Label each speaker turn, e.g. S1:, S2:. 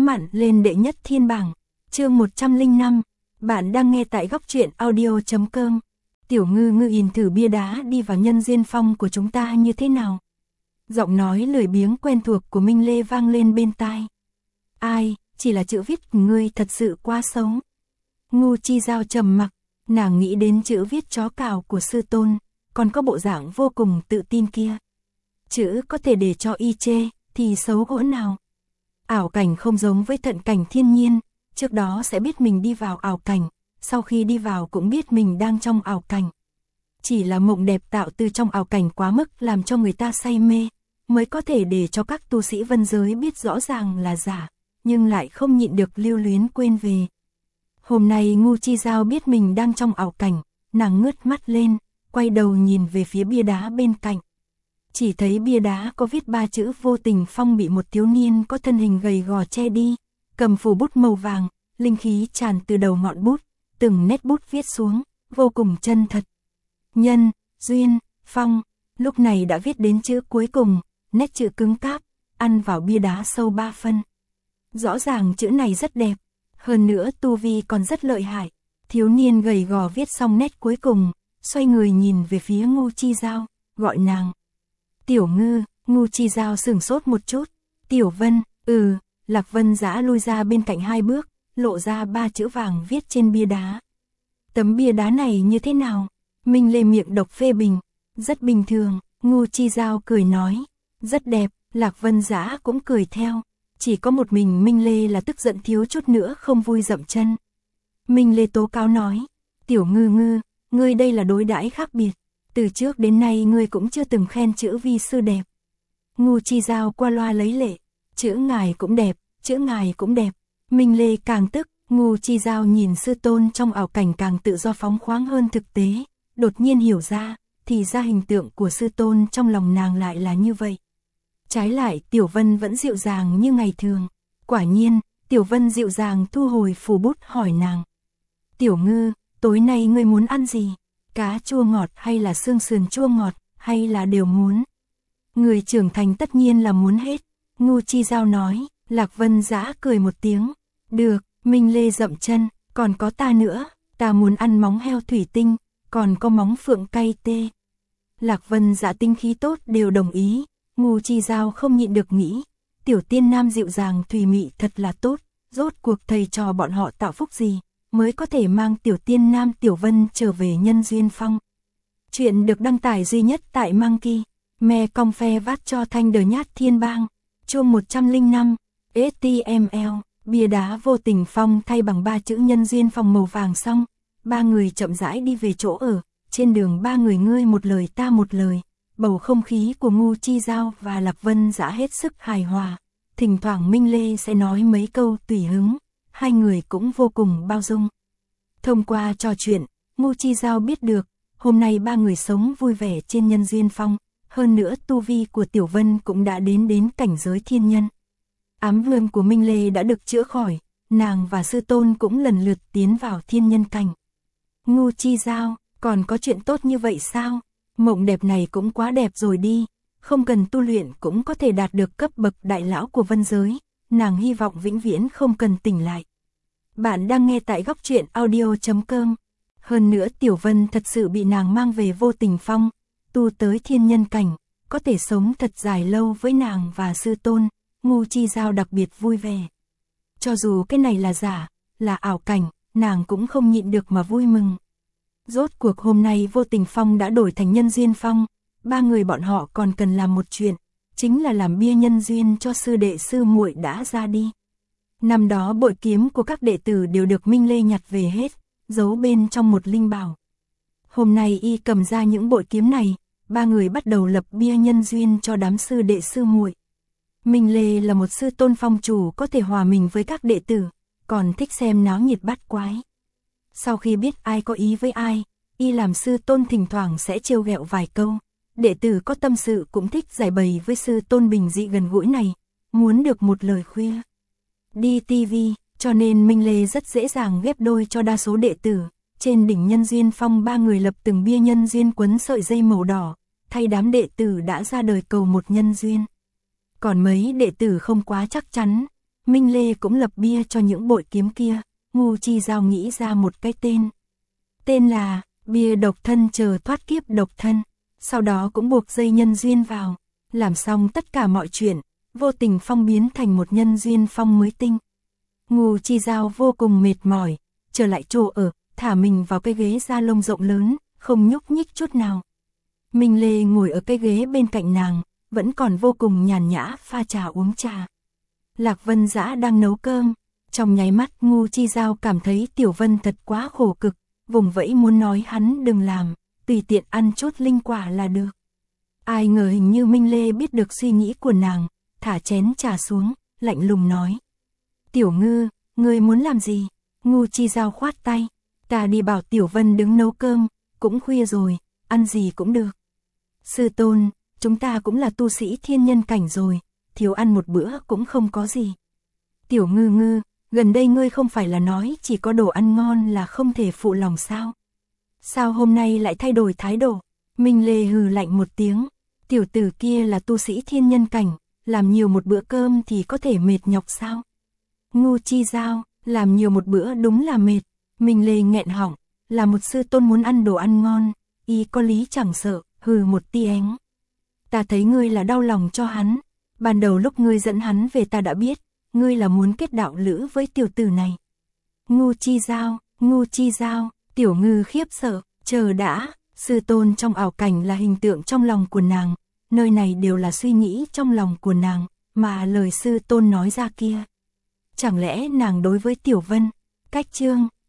S1: chóng mặt lên đệ nhất thiên bảng. Chương 105, bạn đang nghe tại góc truyện audio.com. Tiểu Ngư Ngư nhìn thử bia đá đi vào nhân duyên phong của chúng ta như thế nào. Giọng nói lười biếng quen thuộc của Minh Lê vang lên bên tai. Ai, chỉ là chữ viết của ngươi thật sự quá xấu. Ngu Chi Giao trầm mặc, nàng nghĩ đến chữ viết chó cào của sư tôn, còn có bộ dạng vô cùng tự tin kia. Chữ có thể để cho y chê, thì xấu cỡ nào. Ảo cảnh không giống với thận cảnh thiên nhiên, trước đó sẽ biết mình đi vào ảo cảnh, sau khi đi vào cũng biết mình đang trong ảo cảnh. Chỉ là mộng đẹp tạo từ trong ảo cảnh quá mức làm cho người ta say mê, mới có thể để cho các tu sĩ vân giới biết rõ ràng là giả, nhưng lại không nhịn được lưu luyến quên về. Hôm nay Ngu Chi Giao biết mình đang trong ảo cảnh, nàng ngước mắt lên, quay đầu nhìn về phía bia đá bên cạnh. Chỉ thấy bia đá có viết 3 chữ Vô Tình Phong bị một thiếu niên có thân hình gầy gò che đi, cầm phù bút màu vàng, linh khí tràn từ đầu ngọn bút, từng nét bút viết xuống, vô cùng chân thật. Nhân, duyên, phong, lúc này đã viết đến chữ cuối cùng, nét chữ cứng cáp, ăn vào bia đá sâu 3 phân. Rõ ràng chữ này rất đẹp, hơn nữa tu vi còn rất lợi hại. Thiếu niên gầy gò viết xong nét cuối cùng, xoay người nhìn về phía Ngu Chi Giao, gọi nàng. Tiểu Ngư. Ngu Chi Giao sửng sốt một chút. Tiểu Vân. Lạc Vân Dã lui ra bên cạnh 2 bước, lộ ra 3 chữ vàng viết trên bia đá. Tấm bia đá này như thế nào? Minh Lê miệng độc phê bình. Rất bình thường. Ngu Chi Giao cười nói. Rất đẹp. Lạc Vân Dã cũng cười theo. Chỉ có một mình Minh Lê là tức giận thiếu chút nữa không vui dậm chân. Minh Lê tố cáo nói. Tiểu Ngư Ngư, ngươi đây là đối đãi khác biệt. Từ trước đến nay ngươi cũng chưa từng khen chữ vi sư đẹp. Ngu Chi Giao qua loa lấy lệ. Chữ ngài cũng đẹp, chữ ngài cũng đẹp. Minh Lê càng tức, Ngu Chi Giao nhìn sư tôn trong ảo cảnh càng tự do phóng khoáng hơn thực tế. Đột nhiên hiểu ra, thì ra hình tượng của sư tôn trong lòng nàng lại là như vậy. Trái lại Tiểu Vân vẫn dịu dàng như ngày thường. Quả nhiên, Tiểu Vân dịu dàng thu hồi phù bút hỏi nàng. Tiểu Ngư, tối nay ngươi muốn ăn gì? Cá chua ngọt hay là xương sườn chua ngọt, hay là đều muốn? Người trưởng thành tất nhiên là muốn hết. Ngu Chi Giao nói. Lạc Vân Dã cười một tiếng. Được. Minh Lê dậm chân. Còn có ta nữa. Ta muốn ăn móng heo thủy tinh, còn có móng phượng cay tê. Lạc Vân Dã tinh khí tốt đều đồng ý. Ngu Chi Giao không nhịn được nghĩ. Tiểu tiên nam dịu dàng thùy mị thật là tốt. Rốt cuộc thầy trò bọn họ tạo phúc gì mới có thể mang tiểu tiên nam Tiểu Vân trở về nhân duyên phong. Chuyện được đăng tải duy nhất tại Monkey. Me cong phe vát cho thanh đờ nhát thiên bang. Chương 105. HTML. Bia đá Vô Tình Phong thay bằng 3 chữ nhân duyên phong màu vàng xong. 3 người chậm rãi đi về chỗ ở. Trên đường 3 người ngươi một lời ta một lời. Bầu không khí của Ngu Chi Giao và Lạc Vân Dã hết sức hài hòa. Thỉnh thoảng Minh Lê sẽ nói mấy câu tùy hứng. 2 người cũng vô cùng bao dung. Thông qua trò chuyện, Ngu Chi Giao biết được, hôm nay 3 người sống vui vẻ trên nhân duyên phong, hơn nữa tu vi của Tiểu Vân cũng đã đến cảnh giới thiên nhân. Ám vương của Minh Lê đã được chữa khỏi, nàng và sư tôn cũng lần lượt tiến vào thiên nhân cảnh. Ngu Chi Giao, còn có chuyện tốt như vậy sao? Mộng đẹp này cũng quá đẹp rồi đi, không cần tu luyện cũng có thể đạt được cấp bậc đại lão của vân giới, nàng hy vọng vĩnh viễn không cần tỉnh lại. Bạn đang nghe tại góc truyện audio.com. Hơn nữa Tiểu Vân thật sự bị nàng mang về Vô Tình Phong, tu tới thiên nhân cảnh, có thể sống thật dài lâu với nàng và sư tôn. Ngu Chi Giao đặc biệt vui vẻ. Cho dù cái này là giả, là ảo cảnh, nàng cũng không nhịn được mà vui mừng. Rốt cuộc hôm nay Vô Tình Phong đã đổi thành nhân duyên phong, 3 người bọn họ còn cần làm một chuyện, chính là làm bia nhân duyên cho sư đệ sư muội đã ra đi. Năm đó bội kiếm của các đệ tử đều được Minh Lê nhặt về hết, giấu bên trong một linh bảo. Hôm nay y cầm ra những bội kiếm này, 3 người bắt đầu lập bia nhân duyên cho đám sư đệ sư muội. Minh Lê là một sư tôn phong chủ có thể hòa mình với các đệ tử, còn thích xem náo nhiệt bát quái. Sau khi biết ai có ý với ai, y làm sư tôn thỉnh thoảng sẽ trêu ghẹo vài câu. Đệ tử có tâm sự cũng thích giải bày với sư tôn bình dị gần gũi này, muốn được một lời khuya đi TV, cho nên Minh Lê rất dễ dàng ghép đôi cho đa số đệ tử. Trên đỉnh nhân duyên phong 3 người lập từng bia nhân duyên quấn sợi dây màu đỏ, thay đám đệ tử đã ra đời cầu một nhân duyên. Còn mấy đệ tử không quá chắc chắn, Minh Lê cũng lập bia cho những bội kiếm kia, Ngu Chi Giao nghĩ ra một cái tên. Tên là, bia độc thân chờ thoát kiếp độc thân, sau đó cũng buộc dây nhân duyên vào, làm xong tất cả mọi chuyện, vô tình phong biến thành một nhân duyên phong mới tinh. Ngu Chi Giao vô cùng mệt mỏi, trở lại chỗ ở, thả mình vào cái ghế da lông rộng lớn, không nhúc nhích chút nào. Minh Lê ngồi ở cái ghế bên cạnh nàng, vẫn còn vô cùng nhàn nhã pha trà uống trà. Lạc Vân Dã đang nấu cơm, trong nháy mắt Ngu Chi Giao cảm thấy Tiểu Vân thật quá khổ cực, vùng vẫy muốn nói hắn đừng làm, tùy tiện ăn chút linh quả là được. Ai ngờ hình như Minh Lê biết được suy nghĩ của nàng, thả chén trà xuống, lạnh lùng nói. Tiểu Ngư, ngươi muốn làm gì? Ngu Chi Giao khoát tay, ta đi bảo Tiểu Vân đứng nấu cơm, cũng khuya rồi, ăn gì cũng được. Sư tôn, chúng ta cũng là tu sĩ thiên nhân cảnh rồi, thiếu ăn một bữa cũng không có gì. Tiểu Ngư Ngư, gần đây ngươi không phải là nói chỉ có đồ ăn ngon là không thể phụ lòng sao? Sao hôm nay lại thay đổi thái độ? Minh Lê hừ lạnh một tiếng, tiểu tử kia là tu sĩ thiên nhân cảnh, làm nhiều một bữa cơm thì có thể mệt nhọc sao? Ngu Chi Giao, làm nhiều một bữa đúng là mệt. Minh Lê nghẹn họng, là một sư tôn muốn ăn đồ ăn ngon, y có lý chẳng sợ, hừ một tiếng. Ta thấy ngươi là đau lòng cho hắn, ban đầu lúc ngươi dẫn hắn về ta đã biết, ngươi là muốn kết đạo lữ với tiểu tử này. Ngu Chi Giao, Tiểu Ngư khiếp sợ, chờ đã, sư tôn trong ảo cảnh là hình tượng trong lòng của nàng, nơi này đều là suy nghĩ trong lòng của nàng, mà lời sư tôn nói ra kia. Chẳng lẽ nàng đối với Tiểu Vân, cách chương